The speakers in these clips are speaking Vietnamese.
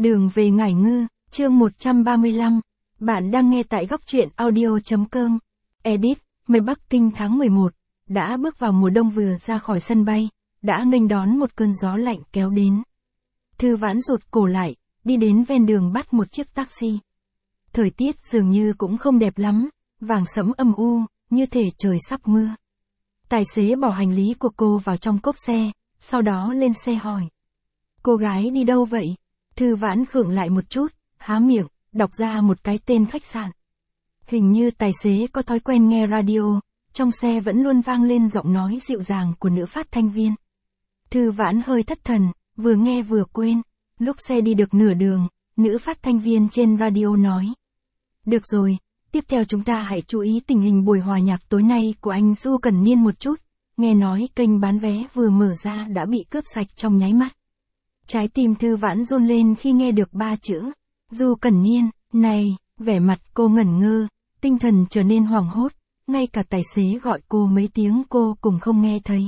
Đường về Ngải Ngư, chương 135. Bạn đang nghe tại góc truyện audio.com. Edit, mây Bắc Kinh tháng 11, đã bước vào mùa đông vừa ra khỏi sân bay, đã nghênh đón một cơn gió lạnh kéo đến. Thư Vãn rụt cổ lại, đi đến ven đường bắt một chiếc taxi. Thời tiết dường như cũng không đẹp lắm, vàng sẫm âm u, như thể trời sắp mưa. Tài xế bỏ hành lý của cô vào trong cốp xe, sau đó lên xe hỏi. Cô gái đi đâu vậy? Thư Vãn khựng lại một chút, há miệng, đọc ra một cái tên khách sạn. Hình như tài xế có thói quen nghe radio, trong xe vẫn luôn vang lên giọng nói dịu dàng của nữ phát thanh viên. Thư Vãn hơi thất thần, vừa nghe vừa quên. Lúc xe đi được nửa đường, nữ phát thanh viên trên radio nói. Được rồi, tiếp theo chúng ta hãy chú ý tình hình buổi hòa nhạc tối nay của anh Du Cẩn Niên một chút. Nghe nói kênh bán vé vừa mở ra đã bị cướp sạch trong nháy mắt. Trái tim Thư Vãn run lên khi nghe được 3 chữ. Du Cẩn Niên, này, vẻ mặt cô ngẩn ngơ, tinh thần trở nên hoảng hốt, ngay cả tài xế gọi cô mấy tiếng cô cũng không nghe thấy.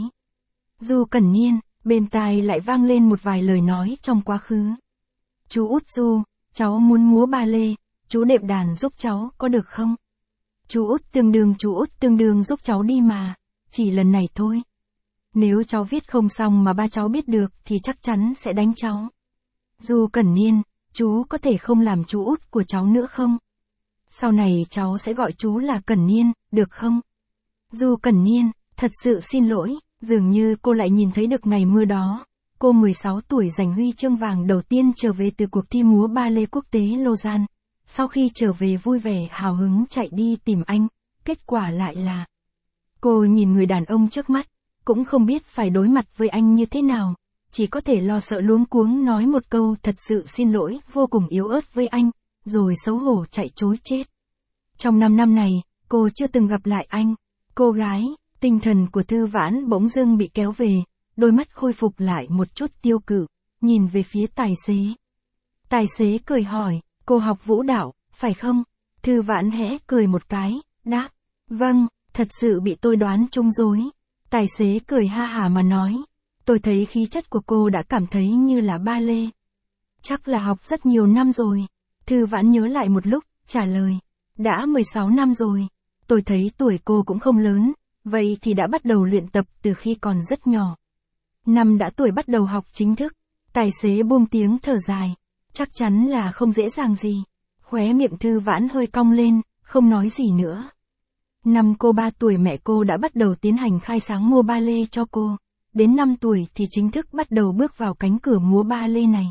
Du Cẩn Niên, bên tai lại vang lên một vài lời nói trong quá khứ. Chú út Du, cháu muốn múa ba lê, chú đệm đàn giúp cháu có được không? Chú út tương đương giúp cháu đi mà, chỉ lần này thôi. Nếu cháu viết không xong mà ba cháu biết được thì chắc chắn sẽ đánh cháu. Du Cẩn Niên, chú có thể không làm chú út của cháu nữa không? Sau này cháu sẽ gọi chú là Cẩn Niên, được không? Du Cẩn Niên, thật sự xin lỗi, dường như cô lại nhìn thấy được ngày mưa đó. Cô 16 tuổi giành huy chương vàng đầu tiên trở về từ cuộc thi múa ba lê quốc tế Lausanne. Sau khi trở về vui vẻ hào hứng chạy đi tìm anh, kết quả lại là... Cô nhìn người đàn ông trước mắt, cũng không biết phải đối mặt với anh như thế nào, chỉ có thể lo sợ luống cuống nói một câu thật sự xin lỗi vô cùng yếu ớt với anh, rồi xấu hổ chạy trối chết. Trong 5 năm này, cô chưa từng gặp lại anh. Cô gái, tinh thần của Thư Vãn bỗng dưng bị kéo về, đôi mắt khôi phục lại một chút tiêu cự, nhìn về phía tài xế. Tài xế cười hỏi, cô học vũ đạo, phải không? Thư Vãn hẽ cười một cái, đáp, vâng, thật sự bị tôi đoán trúng rồi. Tài xế cười ha hả mà nói, tôi thấy khí chất của cô đã cảm thấy như là ba lê. Chắc là học rất nhiều năm rồi. Thư Vãn nhớ lại một lúc, trả lời, đã 16 năm rồi. Tôi thấy tuổi cô cũng không lớn, vậy thì đã bắt đầu luyện tập từ khi còn rất nhỏ. Năm đã tuổi bắt đầu học chính thức. Tài xế buông tiếng thở dài, chắc chắn là không dễ dàng gì. Khóe miệng Thư Vãn hơi cong lên, không nói gì nữa. Năm cô 3 tuổi mẹ cô đã bắt đầu tiến hành khai sáng múa ba lê cho cô. Đến 5 tuổi thì chính thức bắt đầu bước vào cánh cửa múa ba lê này.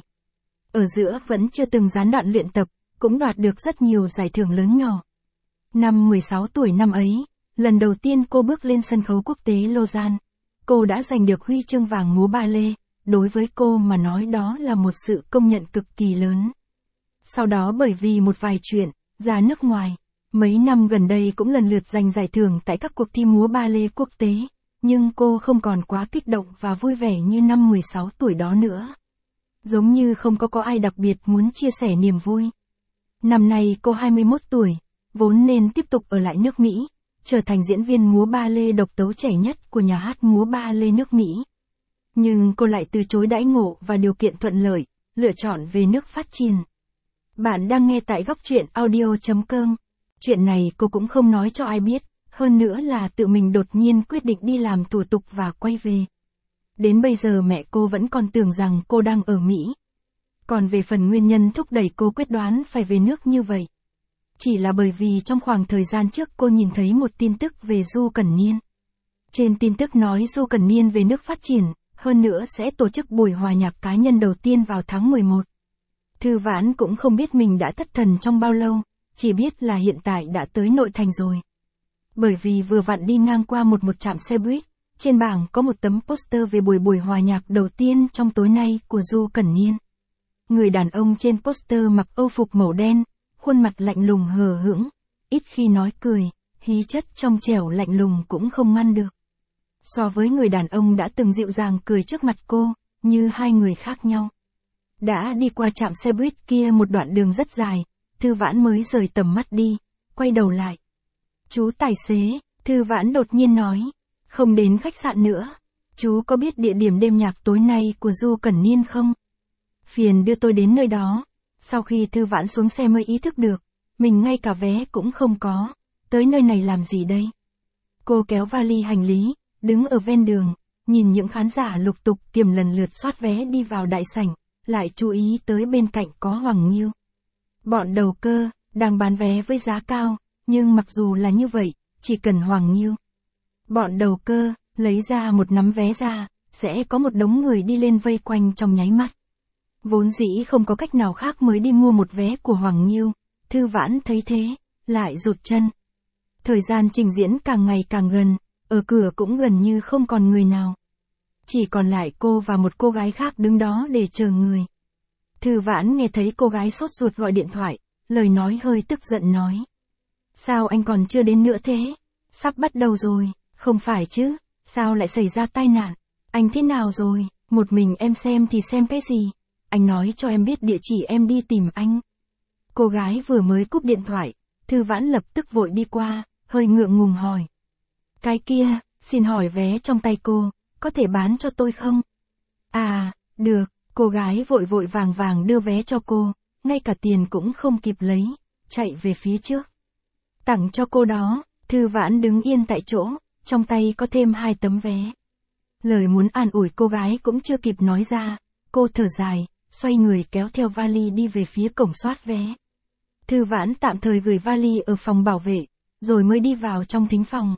Ở giữa vẫn chưa từng gián đoạn luyện tập, cũng đoạt được rất nhiều giải thưởng lớn nhỏ. Năm 16 tuổi năm ấy, lần đầu tiên cô bước lên sân khấu quốc tế Lausanne, cô đã giành được huy chương vàng múa ba lê, đối với cô mà nói đó là một sự công nhận cực kỳ lớn. Sau đó bởi vì một vài chuyện, ra nước ngoài, mấy năm gần đây cũng lần lượt giành giải thưởng tại các cuộc thi múa ba lê quốc tế, nhưng cô không còn quá kích động và vui vẻ như năm 16 tuổi đó nữa. Giống như không có ai đặc biệt muốn chia sẻ niềm vui. Năm nay cô 21 tuổi, vốn nên tiếp tục ở lại nước Mỹ, trở thành diễn viên múa ba lê độc tấu trẻ nhất của nhà hát múa ba lê nước Mỹ. Nhưng cô lại từ chối đãi ngộ và điều kiện thuận lợi, lựa chọn về nước phát triển. Bạn đang nghe tại góc truyện audio.com. Chuyện này cô cũng không nói cho ai biết, hơn nữa là tự mình đột nhiên quyết định đi làm thủ tục và quay về. Đến bây giờ mẹ cô vẫn còn tưởng rằng cô đang ở Mỹ. Còn về phần nguyên nhân thúc đẩy cô quyết đoán phải về nước như vậy, chỉ là bởi vì trong khoảng thời gian trước cô nhìn thấy một tin tức về Du Cẩn Niên. Trên tin tức nói Du Cẩn Niên về nước phát triển, hơn nữa sẽ tổ chức buổi hòa nhạc cá nhân đầu tiên vào tháng 11. Thư Vãn cũng không biết mình đã thất thần trong bao lâu, chỉ biết là hiện tại đã tới nội thành rồi. Bởi vì vừa vặn đi ngang qua một trạm xe buýt, trên bảng có một tấm poster về buổi hòa nhạc đầu tiên trong tối nay của Du Cẩn Niên. Người đàn ông trên poster mặc âu phục màu đen, khuôn mặt lạnh lùng hờ hững, ít khi nói cười, khí chất trong trẻo lạnh lùng cũng không ngăn được. So với người đàn ông đã từng dịu dàng cười trước mặt cô, như hai người khác nhau. Đã đi qua trạm xe buýt kia một đoạn đường rất dài, Thư Vãn mới rời tầm mắt đi, quay đầu lại. Chú tài xế, Thư Vãn đột nhiên nói, không đến khách sạn nữa. Chú có biết địa điểm đêm nhạc tối nay của Du Cẩn Niên không? Phiền đưa tôi đến nơi đó, Sau khi Thư Vãn xuống xe mới ý thức được, mình ngay cả vé cũng không có, tới nơi này làm gì đây? Cô kéo vali hành lý, đứng ở ven đường, nhìn những khán giả lục tục kiềm lần lượt soát vé đi vào đại sảnh, lại chú ý tới bên cạnh có Hoàng Nghiêu. Bọn đầu cơ, đang bán vé với giá cao, nhưng mặc dù là như vậy, chỉ cần Hoàng Nghiêu. Bọn đầu cơ, lấy ra một nắm vé ra, sẽ có một đống người đi lên vây quanh trong nháy mắt. Vốn dĩ không có cách nào khác mới đi mua một vé của Hoàng Nghiêu, Thư Vãn thấy thế, lại rụt chân. Thời gian trình diễn càng ngày càng gần, ở cửa cũng gần như không còn người nào. Chỉ còn lại cô và một cô gái khác đứng đó để chờ người. Thư Vãn nghe thấy cô gái sốt ruột gọi điện thoại, lời nói hơi tức giận nói. Sao anh còn chưa đến nữa thế? Sắp bắt đầu rồi, không phải chứ, sao lại xảy ra tai nạn? Anh thế nào rồi? Một mình em xem thì xem cái gì? Anh nói cho em biết địa chỉ em đi tìm anh. Cô gái vừa mới cúp điện thoại, Thư Vãn lập tức vội đi qua, hơi ngượng ngùng hỏi. Cái kia, xin hỏi vé trong tay cô, có thể bán cho tôi không? À, được, cô gái vội vội vàng vàng đưa vé cho cô, ngay cả tiền cũng không kịp lấy, chạy về phía trước. Tặng cho cô đó, Thư Vãn đứng yên tại chỗ, trong tay có thêm 2 tấm vé. Lời muốn an ủi cô gái cũng chưa kịp nói ra, cô thở dài, xoay người kéo theo vali đi về phía cổng soát vé. Thư Vãn tạm thời gửi vali ở phòng bảo vệ, rồi mới đi vào trong thính phòng.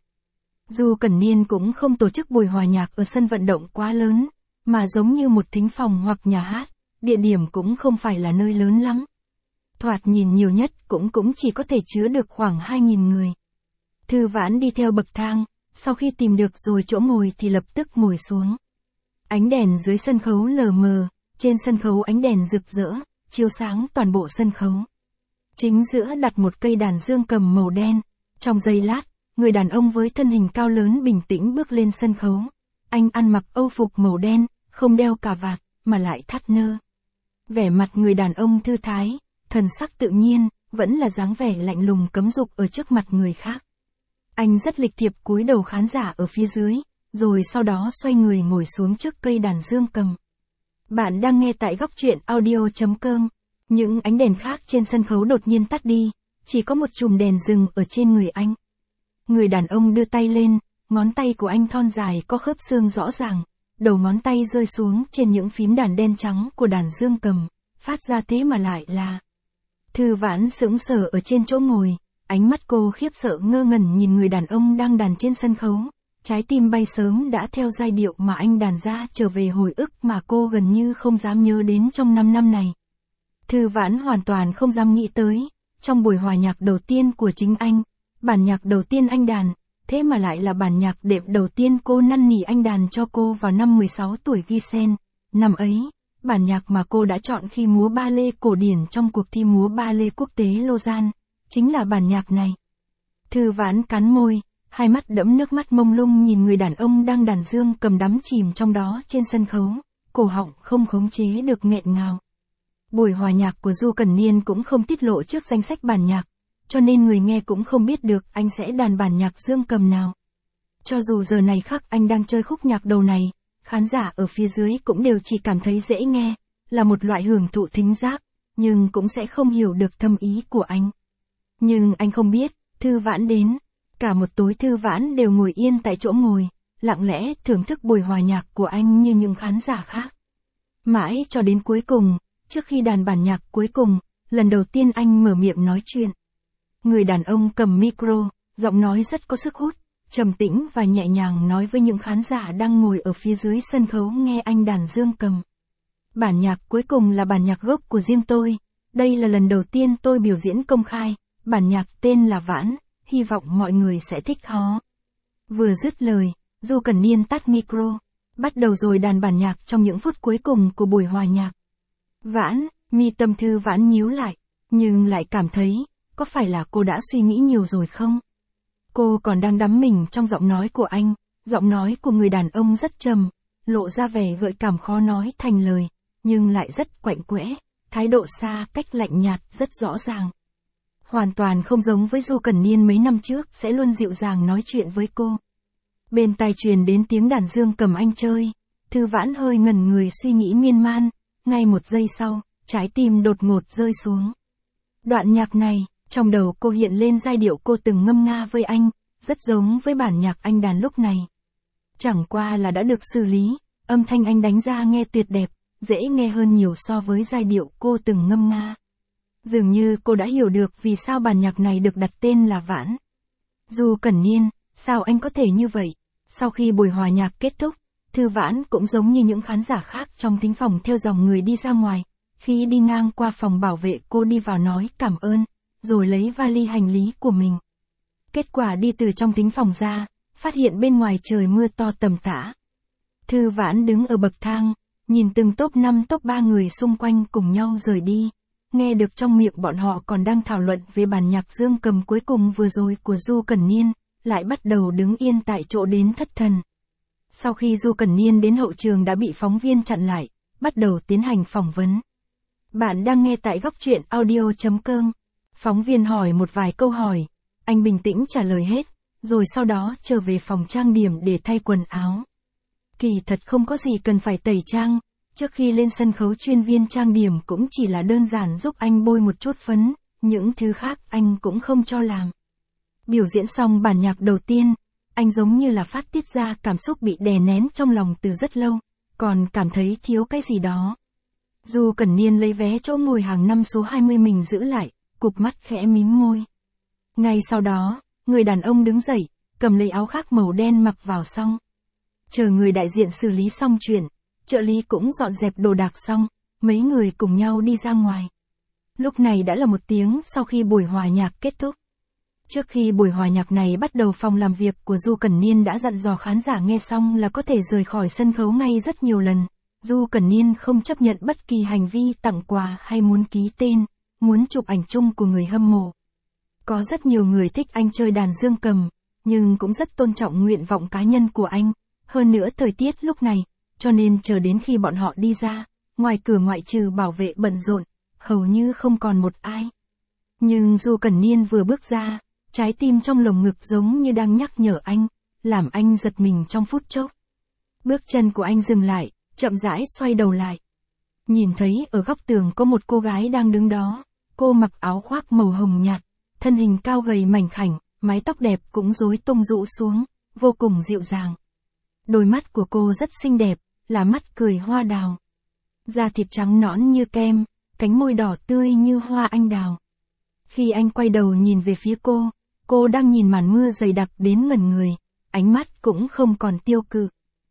Du Cẩn Niên cũng không tổ chức buổi hòa nhạc ở sân vận động quá lớn, mà giống như một thính phòng hoặc nhà hát, địa điểm cũng không phải là nơi lớn lắm. Thoạt nhìn nhiều nhất cũng chỉ có thể chứa được khoảng 2.000 người. Thư Vãn đi theo bậc thang, sau khi tìm được rồi chỗ ngồi thì lập tức ngồi xuống. Ánh đèn dưới sân khấu lờ mờ, trên sân khấu ánh đèn rực rỡ, chiếu sáng toàn bộ sân khấu. Chính giữa đặt một cây đàn dương cầm màu đen. Trong giây lát, người đàn ông với thân hình cao lớn bình tĩnh bước lên sân khấu. Anh ăn mặc âu phục màu đen, không đeo cà vạt, mà lại thắt nơ. Vẻ mặt người đàn ông thư thái, thần sắc tự nhiên, vẫn là dáng vẻ lạnh lùng cấm dục ở trước mặt người khác. Anh rất lịch thiệp cúi đầu khán giả ở phía dưới, rồi sau đó xoay người ngồi xuống trước cây đàn dương cầm. Bạn đang nghe tại góc truyện audio.com. Những ánh đèn khác trên sân khấu đột nhiên tắt đi, chỉ có một chùm đèn rừng ở trên người anh. Người đàn ông đưa tay lên, ngón tay của anh thon dài có khớp xương rõ ràng, đầu ngón tay rơi xuống trên những phím đàn đen trắng của đàn dương cầm, phát ra thế mà lại là. Thư Vãn sững sờ ở trên chỗ ngồi, ánh mắt cô khiếp sợ ngơ ngẩn nhìn người đàn ông đang đàn trên sân khấu, trái tim bay sớm đã theo giai điệu mà anh đàn ra trở về hồi ức mà cô gần như không dám nhớ đến trong 5 năm này. Thư Vãn hoàn toàn không dám nghĩ tới, trong buổi hòa nhạc đầu tiên của chính anh, bản nhạc đầu tiên anh đàn, thế mà lại là bản nhạc đệm đầu tiên cô năn nỉ anh đàn cho cô vào năm 16 tuổi ghi sen. Năm ấy, bản nhạc mà cô đã chọn khi múa ba lê cổ điển trong cuộc thi múa ba lê quốc tế Lausanne, chính là bản nhạc này. Thư Vãn cắn môi, hai mắt đẫm nước mắt mông lung nhìn người đàn ông đang đàn dương cầm đắm chìm trong đó trên sân khấu, cổ họng không khống chế được nghẹn ngào. Buổi hòa nhạc của Du Cẩn Niên cũng không tiết lộ trước danh sách bản nhạc, cho nên người nghe cũng không biết được anh sẽ đàn bản nhạc dương cầm nào. Cho dù giờ này khắc anh đang chơi khúc nhạc đầu này, khán giả ở phía dưới cũng đều chỉ cảm thấy dễ nghe, là một loại hưởng thụ thính giác, nhưng cũng sẽ không hiểu được thâm ý của anh. Nhưng anh không biết, Thư Vãn đến, cả một tối Thư Vãn đều ngồi yên tại chỗ ngồi, lặng lẽ thưởng thức buổi hòa nhạc của anh như những khán giả khác. Mãi cho đến cuối cùng, trước khi đàn bản nhạc cuối cùng, lần đầu tiên anh mở miệng nói chuyện. Người đàn ông cầm micro, giọng nói rất có sức hút, trầm tĩnh và nhẹ nhàng nói với những khán giả đang ngồi ở phía dưới sân khấu nghe anh đàn dương cầm. Bản nhạc cuối cùng là bản nhạc gốc của riêng tôi, đây là lần đầu tiên tôi biểu diễn công khai, bản nhạc tên là Vãn, hy vọng mọi người sẽ thích nó. Vừa dứt lời, Du Cẩn Niên tắt micro, bắt đầu rồi đàn bản nhạc trong những phút cuối cùng của buổi hòa nhạc. Vãn, mi tâm Thư Vãn nhíu lại, nhưng lại cảm thấy, có phải là cô đã suy nghĩ nhiều rồi không? Cô còn đang đắm mình trong giọng nói của anh, giọng nói của người đàn ông rất trầm, lộ ra vẻ gợi cảm khó nói thành lời, nhưng lại rất quạnh quẽ, thái độ xa cách lạnh nhạt rất rõ ràng. Hoàn toàn không giống với Du Cẩn Niên mấy năm trước sẽ luôn dịu dàng nói chuyện với cô. Bên tai truyền đến tiếng đàn dương cầm anh chơi, Thư Vãn hơi ngẩn người suy nghĩ miên man, ngay một giây sau, trái tim đột ngột rơi xuống. Đoạn nhạc này, trong đầu cô hiện lên giai điệu cô từng ngâm nga với anh, rất giống với bản nhạc anh đàn lúc này. Chẳng qua là đã được xử lý, âm thanh anh đánh ra nghe tuyệt đẹp, dễ nghe hơn nhiều so với giai điệu cô từng ngâm nga. Dường như cô đã hiểu được vì sao bản nhạc này được đặt tên là Vãn. Du Cẩn Niên, sao anh có thể như vậy? Sau khi buổi hòa nhạc kết thúc, Thư Vãn cũng giống như những khán giả khác trong thính phòng theo dòng người đi ra ngoài. Khi đi ngang qua phòng bảo vệ cô đi vào nói cảm ơn, rồi lấy vali hành lý của mình. Kết quả đi từ trong thính phòng ra, phát hiện bên ngoài trời mưa to tầm tã. Thư Vãn đứng ở bậc thang, nhìn từng top 5 top 3 người xung quanh cùng nhau rời đi. Nghe được trong miệng bọn họ còn đang thảo luận về bản nhạc dương cầm cuối cùng vừa rồi của Du Cẩn Niên, lại bắt đầu đứng yên tại chỗ đến thất thần. Sau khi Du Cẩn Niên đến hậu trường đã bị phóng viên chặn lại, bắt đầu tiến hành phỏng vấn. Bạn đang nghe tại góc truyện audio.com. Phóng viên hỏi một vài câu hỏi, anh bình tĩnh trả lời hết, rồi sau đó trở về phòng trang điểm để thay quần áo. Kỳ thật không có gì cần phải tẩy trang, trước khi lên sân khấu chuyên viên trang điểm cũng chỉ là đơn giản giúp anh bôi một chút phấn, những thứ khác anh cũng không cho làm. Biểu diễn xong bản nhạc đầu tiên, anh giống như là phát tiết ra cảm xúc bị đè nén trong lòng từ rất lâu, còn cảm thấy thiếu cái gì đó. Du Cẩn Niên lấy vé chỗ ngồi hàng năm số 20 mình giữ lại, cụp mắt khẽ mím môi. Ngay sau đó, người đàn ông đứng dậy, cầm lấy áo khoác màu đen mặc vào xong. Chờ người đại diện xử lý xong chuyện, trợ lý cũng dọn dẹp đồ đạc xong, mấy người cùng nhau đi ra ngoài. Lúc này đã là 1 tiếng sau khi buổi hòa nhạc kết thúc. Trước khi buổi hòa nhạc này bắt đầu, phòng làm việc của Du Cẩn Niên đã dặn dò khán giả nghe xong là có thể rời khỏi sân khấu ngay rất nhiều lần. Du Cẩn Niên không chấp nhận bất kỳ hành vi tặng quà hay muốn ký tên, muốn chụp ảnh chung của người hâm mộ. Có rất nhiều người thích anh chơi đàn dương cầm, nhưng cũng rất tôn trọng nguyện vọng cá nhân của anh. Hơn nữa thời tiết lúc này, cho nên chờ đến khi bọn họ đi ra, ngoài cửa ngoại trừ bảo vệ bận rộn, hầu như không còn một ai. Nhưng Du Cẩn Niên vừa bước ra, trái tim trong lồng ngực giống như đang nhắc nhở anh, làm anh giật mình trong phút chốc. Bước chân của anh dừng lại, chậm rãi xoay đầu lại. Nhìn thấy ở góc tường có một cô gái đang đứng đó, cô mặc áo khoác màu hồng nhạt, thân hình cao gầy mảnh khảnh, mái tóc đẹp cũng rối tung rũ xuống, vô cùng dịu dàng. Đôi mắt của cô rất xinh đẹp, là mắt cười hoa đào. Da thịt trắng nõn như kem, cánh môi đỏ tươi như hoa anh đào. Khi anh quay đầu nhìn về phía cô đang nhìn màn mưa dày đặc đến ngẩn người, ánh mắt cũng không còn tiêu cự.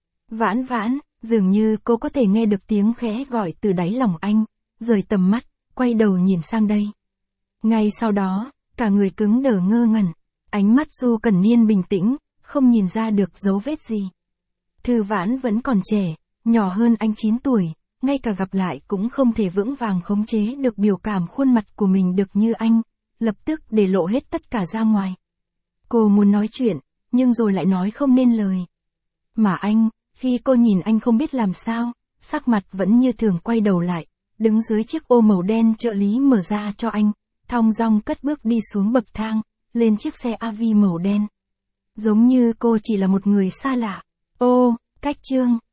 Vãn Vãn, dường như cô có thể nghe được tiếng khẽ gọi từ đáy lòng anh, rời tầm mắt, quay đầu nhìn sang đây. Ngay sau đó, cả người cứng đờ ngơ ngẩn, ánh mắt Du Cẩn Niên bình tĩnh, không nhìn ra được dấu vết gì. Thư Vãn vẫn còn trẻ, nhỏ hơn anh 9 tuổi, ngay cả gặp lại cũng không thể vững vàng khống chế được biểu cảm khuôn mặt của mình được như anh, lập tức để lộ hết tất cả ra ngoài. Cô muốn nói chuyện, nhưng rồi lại nói không nên lời. Mà anh, khi cô nhìn anh không biết làm sao, sắc mặt vẫn như thường quay đầu lại, đứng dưới chiếc ô màu đen trợ lý mở ra cho anh, thong dong cất bước đi xuống bậc thang, lên chiếc xe AV màu đen. Giống như cô chỉ là một người xa lạ. Ô, cách chương.